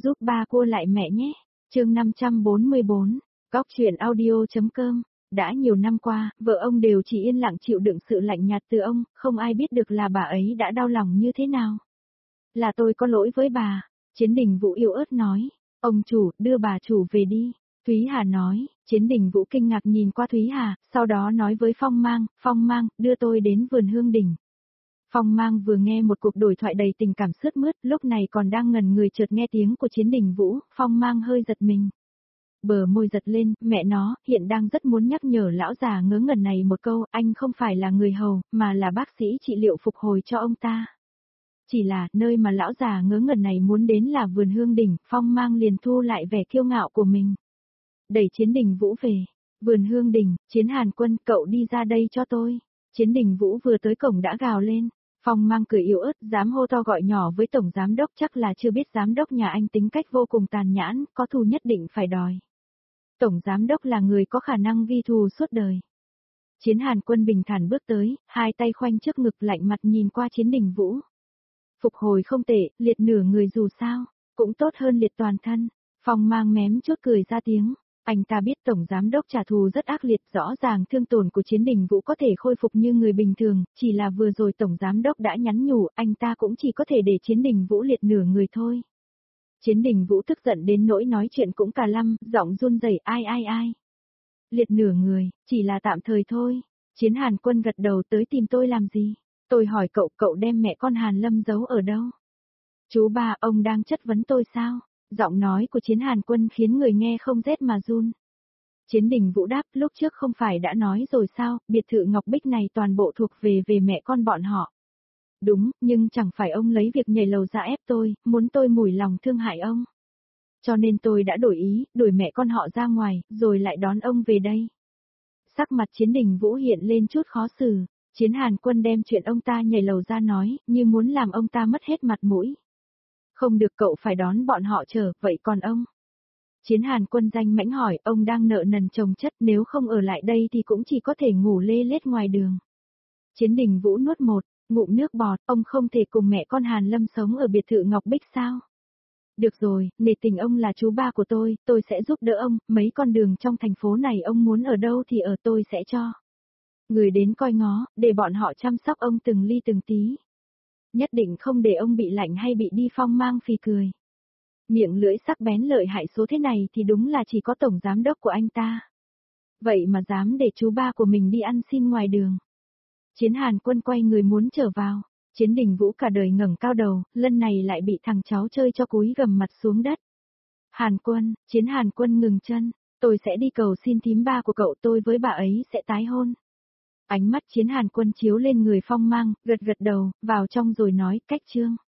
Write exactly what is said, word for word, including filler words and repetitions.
giúp ba cua lại mẹ nhé. Chương năm trăm bốn mươi bốn, Góc truyện audio.com. Đã nhiều năm qua, vợ ông đều chỉ yên lặng chịu đựng sự lạnh nhạt từ ông, không ai biết được là bà ấy đã đau lòng như thế nào. Là tôi có lỗi với bà, Chiến Đình Vũ yếu ớt nói. Ông chủ, đưa bà chủ về đi. Thúy Hà nói. Chiến Đình Vũ kinh ngạc nhìn qua Thúy Hà, sau đó nói với Phong Mang, Phong Mang, đưa tôi đến vườn hương đỉnh. Phong Mang vừa nghe một cuộc đối thoại đầy tình cảm sướt mướt, lúc này còn đang ngẩn người chợt nghe tiếng của Chiến Đình Vũ, Phong Mang hơi giật mình. Bờ môi giật lên, mẹ nó, hiện đang rất muốn nhắc nhở lão già ngớ ngẩn này một câu, anh không phải là người hầu, mà là bác sĩ trị liệu phục hồi cho ông ta. Chỉ là, nơi mà lão già ngớ ngẩn này muốn đến là vườn hương đỉnh, Phong Mang liền thu lại vẻ kiêu ngạo của mình. Đẩy Chiến Đình Vũ về. Vườn hương đỉnh, Chiến Hàn Quân, cậu đi ra đây cho tôi. Chiến Đình Vũ vừa tới cổng đã gào lên. Phong Mang cười yếu ớt, dám hô to gọi nhỏ với tổng giám đốc, chắc là chưa biết giám đốc nhà anh tính cách vô cùng tàn nhẫn, có thù nhất định phải đòi. Tổng giám đốc là người có khả năng ghi thù suốt đời. Chiến Hàn Quân bình thản bước tới, hai tay khoanh trước ngực lạnh mặt nhìn qua Chiến Đình Vũ. Phục hồi không tệ, liệt nửa người dù sao, cũng tốt hơn liệt toàn thân. Phong Mang mém chút cười ra tiếng. Anh ta biết tổng giám đốc trả thù rất ác liệt, rõ ràng thương tổn của Chiến Đình Vũ có thể khôi phục như người bình thường, chỉ là vừa rồi tổng giám đốc đã nhắn nhủ, anh ta cũng chỉ có thể để Chiến Đình Vũ liệt nửa người thôi. Chiến Đình Vũ tức giận đến nỗi nói chuyện cũng cà lăm, giọng run rẩy, ai ai ai. Liệt nửa người, chỉ là tạm thời thôi. Chiến Hàn Quân gật đầu, tới tìm tôi làm gì? Tôi hỏi cậu, cậu đem mẹ con Hàn Lâm giấu ở đâu? Chú ba, ông đang chất vấn tôi sao? Giọng nói của Chiến Hàn Quân khiến người nghe không rét mà run. Chiến Đình Vũ đáp, lúc trước không phải đã nói rồi sao, biệt thự Ngọc Bích này toàn bộ thuộc về về mẹ con bọn họ. Đúng, nhưng chẳng phải ông lấy việc nhảy lầu ra ép tôi, muốn tôi mủi lòng thương hại ông. Cho nên tôi đã đổi ý, đuổi mẹ con họ ra ngoài, rồi lại đón ông về đây. Sắc mặt Chiến Đình Vũ hiện lên chút khó xử, Chiến Hàn Quân đem chuyện ông ta nhảy lầu ra nói, như muốn làm ông ta mất hết mặt mũi. Không được, cậu phải đón bọn họ trở, vậy còn ông? Chiến Hàn Quân danh mãnh hỏi, ông đang nợ nần chồng chất, nếu không ở lại đây thì cũng chỉ có thể ngủ lê lết ngoài đường. Chiến Đình Vũ nuốt một ngụm nước bọt, ông không thể cùng mẹ con Hàn Lâm sống ở biệt thự Ngọc Bích sao? Được rồi, nể tình ông là chú ba của tôi, tôi sẽ giúp đỡ ông, mấy con đường trong thành phố này ông muốn ở đâu thì ở, tôi sẽ cho. Người đến coi ngó, để bọn họ chăm sóc ông từng ly từng tí. Nhất định không để ông bị lạnh hay bị đi. Phong Mang phì cười. Miệng lưỡi sắc bén lợi hại số thế này thì đúng là chỉ có tổng giám đốc của anh ta. Vậy mà dám để chú ba của mình đi ăn xin ngoài đường. Chiến Hàn Quân quay người muốn trở vào. Chiến Đình Vũ cả đời ngẩng cao đầu, lần này lại bị thằng cháu chơi cho cúi gầm mặt xuống đất. Hàn Quân, Chiến Hàn Quân ngừng chân. Tôi sẽ đi cầu xin thím ba của cậu, tôi với bà ấy sẽ tái hôn. Ánh mắt Chiến Hàn Quân chiếu lên người Phong Mang, gật gật đầu, vào trong rồi nói, cách chương.